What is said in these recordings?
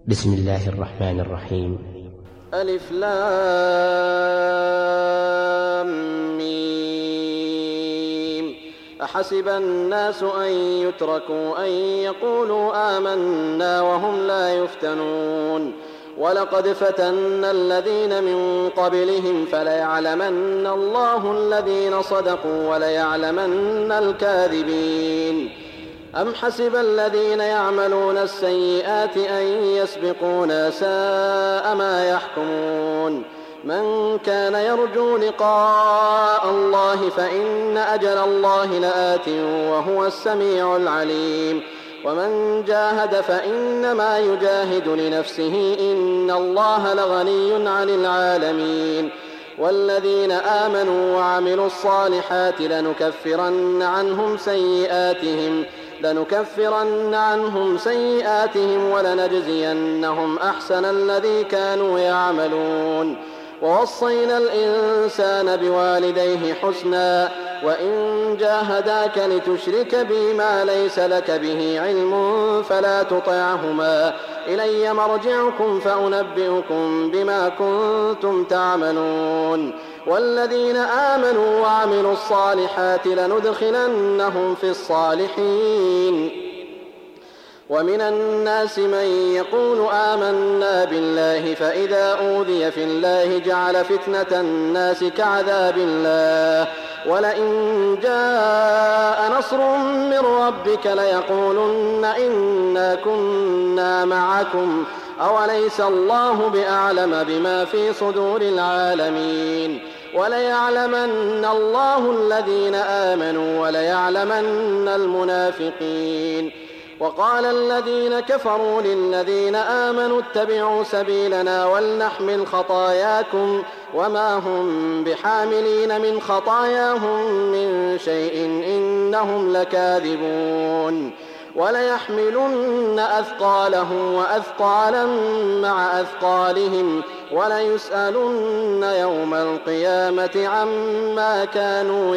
بسم الله الرحمن الرحيم. ألف لام ميم. أحسب الناس أن يتركوا أن يقولوا آمنا وهم لا يفتنون ولقد فتنا الذين من قبلهم فليعلمن الله الذين صدقوا وليعلمن الكاذبين. أم حسب الذين يعملون السيئات أن يسبقونا ساء ما يحكمون. من كان يرجو لقاء الله فإن أجل الله لآت وهو السميع العليم. ومن جاهد فإنما يجاهد لنفسه إن الله لغني عن العالمين. والذين آمنوا وعملوا الصالحات لنكفرن عنهم سيئاتهم ولنجزينهم أحسن الذي كانوا يعملون. ووصينا الإنسان بوالديه حسنا وإن جاهداك لتشرك بي ما ليس لك به علم فلا تطعهما إلي مرجعكم فأنبئكم بما كنتم تعملون. والذين آمنوا وعملوا الصالحات لندخلنهم في الصالحين. ومن الناس من يقول آمنا بالله فإذا أوذي في الله جعل فتنة الناس كعذاب الله ولئن جاء نصر من ربك ليقولن إنا كنا معكم أوليس الله بأعلم بما في صدور العالمين. وليعلمن الله الذين آمنوا وليعلمن المنافقين. وقال الذين كفروا للذين آمنوا اتبعوا سبيلنا ولنحمل خطاياكم وما هم بحاملين من خطاياهم من شيء إنهم لكاذبون. وليحملن أثقالهم وأثقالا مع أثقالهم وليسألن يوم القيامة عما كانوا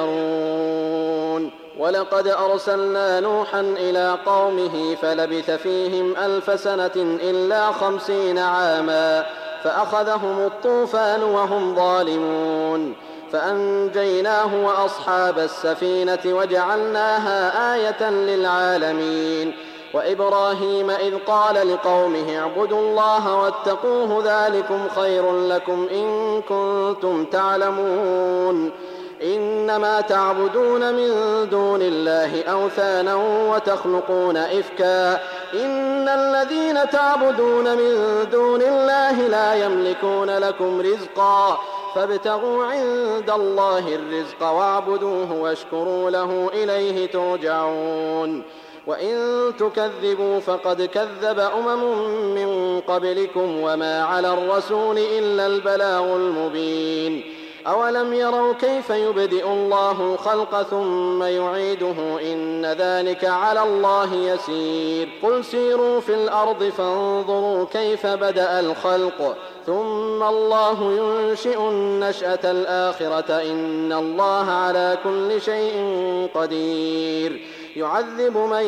يفترون. ولقد أرسلنا نوحا إلى قومه فلبث فيهم 1000 سنة إلا 50 عاما فأخذهم الطوفان وهم ظالمون فأنجيناه وأصحاب السفينة وجعلناها آية للعالمين. وإبراهيم إذ قال لقومه اعبدوا الله واتقوه ذلكم خير لكم إن كنتم تعلمون. إنما تعبدون من دون الله أوثانا وتخلقون إفكا إن الذين تعبدون من دون الله لا يملكون لكم رزقا فابتغوا عند الله الرزق واعبدوه واشكروا له إليه ترجعون. وإن تكذبوا فقد كذب من قبلكم وما على الرسول إلا البلاغ المبين. أولم يروا كيف يبدئ الله الخلق ثم يعيده إن ذلك على الله يسير. قل سيروا في الأرض فانظروا كيف بدأ الخلق ثم الله ينشئ النشأة الآخرة إن الله على كل شيء قدير. يعذب من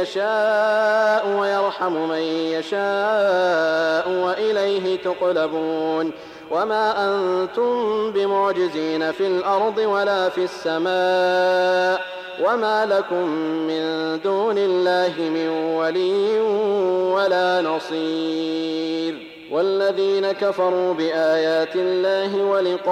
يشاء ويرحم من يشاء وإليه تقلبون. وما أنتم بمعجزين في الأرض ولا في السماء وما لكم من دون الله من ولي ولا نصير. والذين كفروا بآيات الله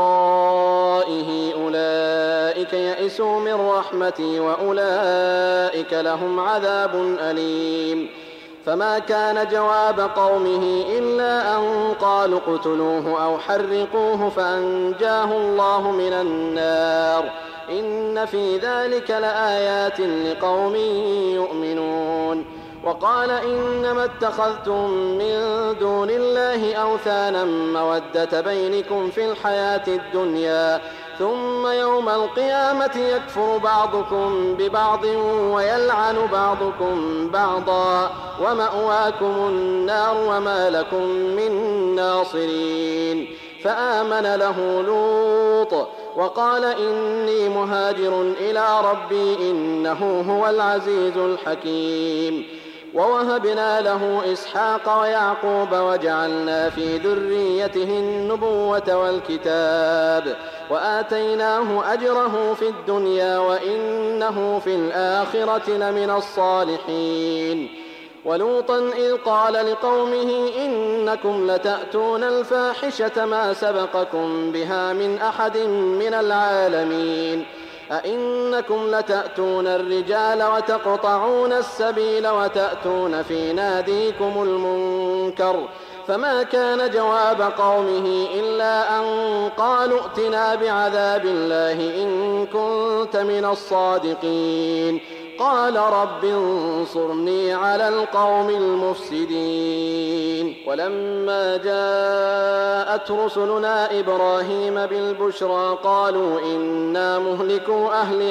ولقائه أولئك يئسوا من رحمتي وأولئك لهم عذاب أليم. فما كان جواب قومه إلا أن قالوا اقتلوه أو حرقوه فأنجاه الله من النار إن في ذلك لآيات لقوم يؤمنون. وقال إنما اتخذتم من دون الله أوثانا مودة بينكم في الحياة الدنيا ثم يوم القيامة يكفر بعضكم ببعض ويلعن بعضكم بعضا ومأواكم النار وما لكم من ناصرين. فآمن له لوط وقال إني مهاجر إلى ربي إنه هو العزيز الحكيم. ووهبنا له إسحاق ويعقوب وجعلنا في ذريته النبوة والكتاب وآتيناه أجره في الدنيا وإنه في الآخرة لمن الصالحين. ولوطا إذ قال لقومه إنكم لتأتون الفاحشة ما سبقكم بها من أحد من العالمين أئنكم لتأتون الرجال وتقطعون السبيل وتأتون في ناديكم المنكر فما كان جواب قومه إلا أن قالوا ائتنا بعذاب الله إن كنت من الصادقين قال رب انصرني على القوم المفسدين. ولما جاءت رسلنا إبراهيم بالبشرى قالوا إنا مهلكو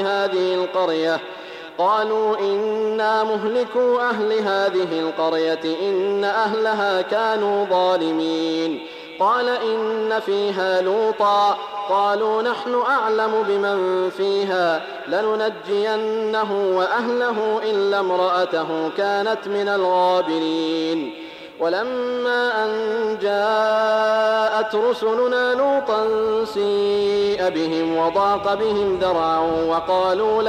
أهل هذه القرية إن أهلها كانوا ظالمين. قال إن فيها لوطا قالوا نحن أعلم بمن فيها لننجينه وأهله إلا امرأته كانت من الغابرين. ولما أن جاءت رسلنا لوطا سيء بهم وضاق بهم ذرعا وقالوا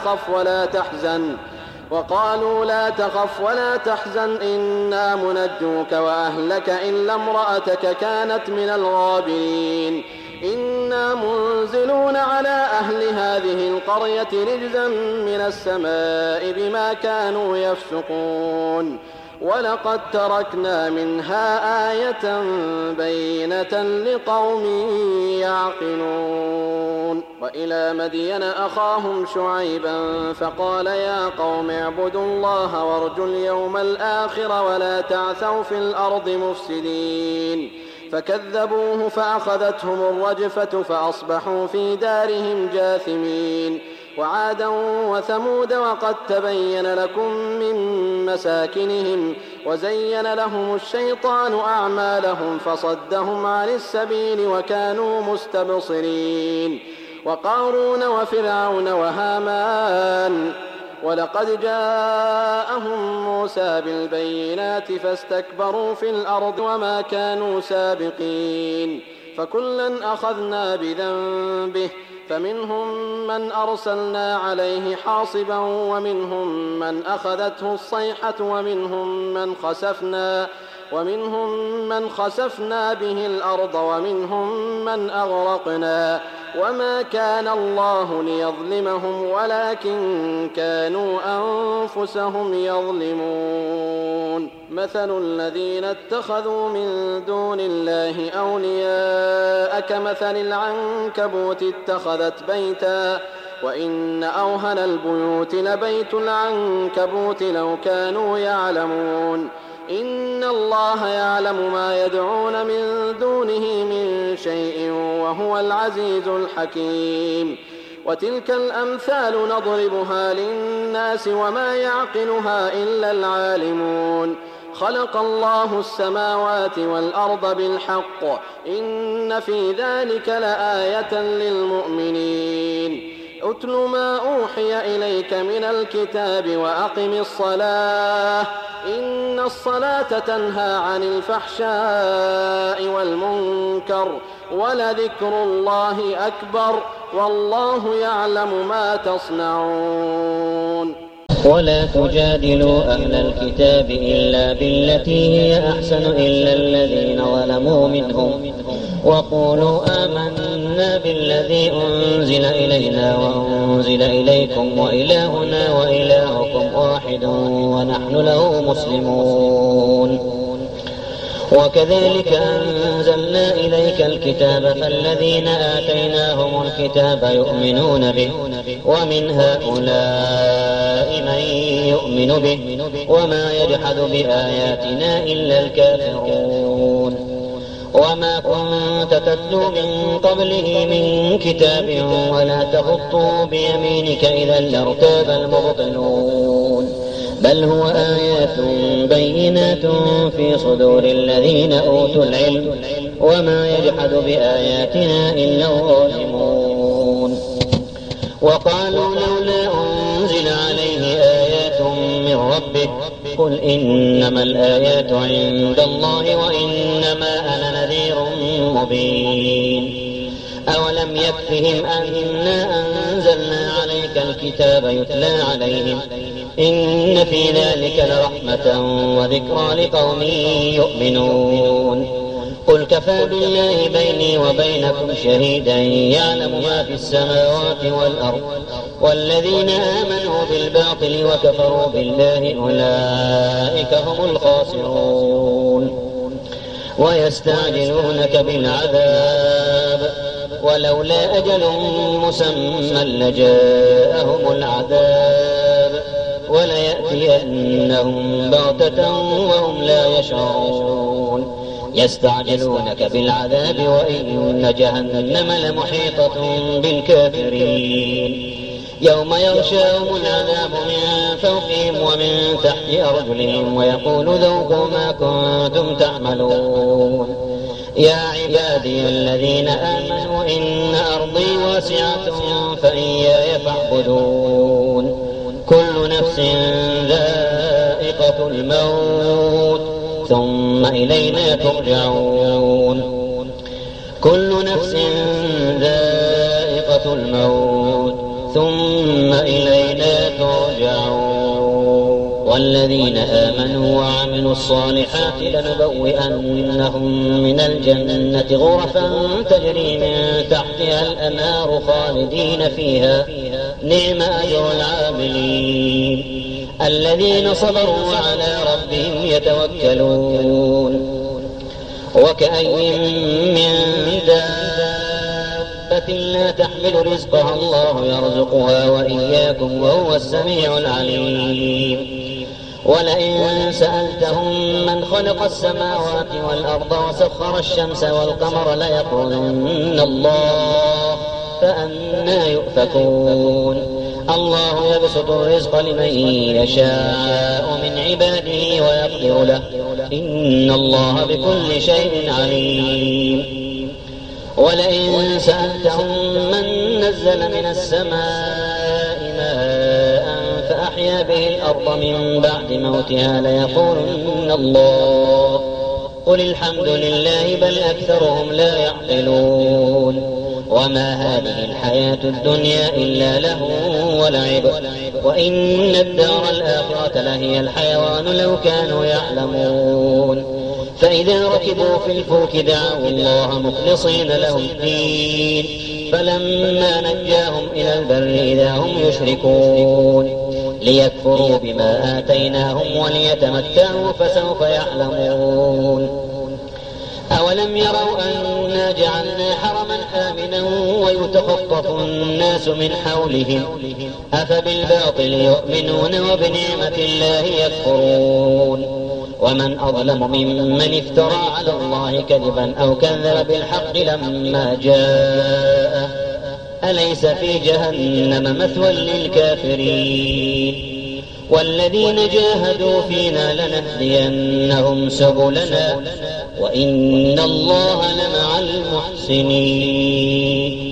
لا تخف ولا تحزن إنا منجوك وأهلك إلا امرأتك كانت من الغابرين إنا منزلون على أهل هذه القرية رجزا من السماء بما كانوا يفسقون ولقد تركنا منها آية بينة لقوم يعقلون. وإلى مدين أخاهم شعيبا فقال يا قوم اعبدوا الله وارجوا اليوم الآخر ولا تعثوا في الأرض مفسدين فكذبوه فأخذتهم الرجفة فأصبحوا في دارهم جاثمين. وعادا وثمود وقد تبين لكم من مساكنهم وزين لهم الشيطان أعمالهم فصدهم عن السبيل وكانوا مستبصرين. وقارون وفرعون وهامان ولقد جاءهم موسى بالبينات فاستكبروا في الأرض وما كانوا سابقين فكلا أخذنا بذنبه فمنهم من أرسلنا عليه حاصبا ومنهم من أخذته الصيحة ومنهم من خسفنا به الأرض ومنهم من أغرقنا وما كان الله ليظلمهم ولكن كانوا أنفسهم يظلمون. مثل الذين اتخذوا من دون الله أولياء كمثل العنكبوت اتخذت بيتا وإن أوهن البيوت لبيت العنكبوت لو كانوا يعلمون إن الله يعلم ما يدعون من دونه من شيء وهو العزيز الحكيم. وتلك الأمثال نضربها للناس وما يعقلها إلا العالمون. خلق الله السماوات والأرض بالحق إن في ذلك لآية للمؤمنين. أتل ما أوحي إليك من الكتاب وأقم الصلاة إن الصلاة تنهى عن الفحشاء والمنكر ولذكر الله أكبر والله يعلم ما تصنعون. ولا تجادلوا أهل الكتاب إلا بالتي هي أحسن إلا الذين ظلموا منهم وقولوا آمنا بالذي أنزل إلينا وأنزل إليكم وإلهنا وإلهكم واحد ونحن له مسلمون. وكذلك أنزلنا إليك الكتاب فالذين آتيناهم الكتاب يؤمنون به ومن هؤلاء من يؤمن به وما يجحد بآياتنا إلا الكافرون. وما كنت تتلو من قبله من كتاب ولا تخطه بيمينك إذا لارتاب المبطلون بل هو آيات بينات في صدور الذين أوتوا العلم وما يجحد بآياتنا إلا الظالمون. وقالوا لولا أنزل عليه آيات من ربه قل إنما الآيات عند الله وإنما أنا نذير مبين أولم يكفهم أنا أنزلنا عليك الكتاب يتلى عليهم إن في ذلك لرحمة وذكرى لقوم يؤمنون قل كفى بالله بيني وبينكم شهيدا يعلم ما في السماوات والأرض والذين آمنوا بالباطل وكفروا بالله أولئك هم الخاسرون ويستعجلونك بالعذاب ولولا أجل مسمى لجاءهم العذاب وليأتينهم بغتة وهم لا يشعرون يستعجلونك بالعذاب وإن جهنم لمحيطة بالكافرين يوم يغشاهم العذاب من فوقهم ومن تحت أرجلهم ويقول ذوقوا ما كنتم تعملون يا عبادي الذين آمنوا إن أرضي واسعة فإياي فاعبدون كل نفس ذائقة الموت ثم إلينا ترجعون كل نفس ذائقة الموت ثم إلينا ترجعون والذين آمنوا وعملوا الصالحات لنبوئنهم من الجنة غرفا تجري من تحتها الأنهار خالدين فيها نعم أجر العاملين الذين صبروا وعلى ربهم يتوكلون وكأي من دابة لا تحمل رزقها الله يرزقها وإياكم وهو السميع العليم ولئن سألتهم من خلق السماوات والأرض وسخر الشمس والقمر ليقولن الله فأنى يؤفكون الله يبسط الرزق لمن يشاء من عباده ويقدر له إن الله بكل شيء عليم ولئن سألتهم من نزل من السماء ماء فأحيا به الأرض من بعد موتها ليقولن الله قل الحمد لله بل أكثرهم لا يعقلون وما هذه الحياة الدنيا إلا لهو ولعب وإن الدار الآخرة لهي الحيوان لو كانوا يعلمون فإذا ركبوا في الفلك دعوا الله مخلصين له الدين فلما نجاهم إلى البر إذا هم يشركون ليكفروا بما آتيناهم وليتمتعوا فسوف يعلمون أولم يروا أنا جعلنا حرما آمنا ويتخطف الناس من حولهم أفبالباطل يؤمنون وبنعمة الله يكفرون ومن أظلم ممن افترى على الله كذبا أو كذب بالحق لما جاءه أليس في جهنم مثوى للكافرين والذين جاهدوا فينا لنهدينهم سبلنا وإن الله لمع المحسنين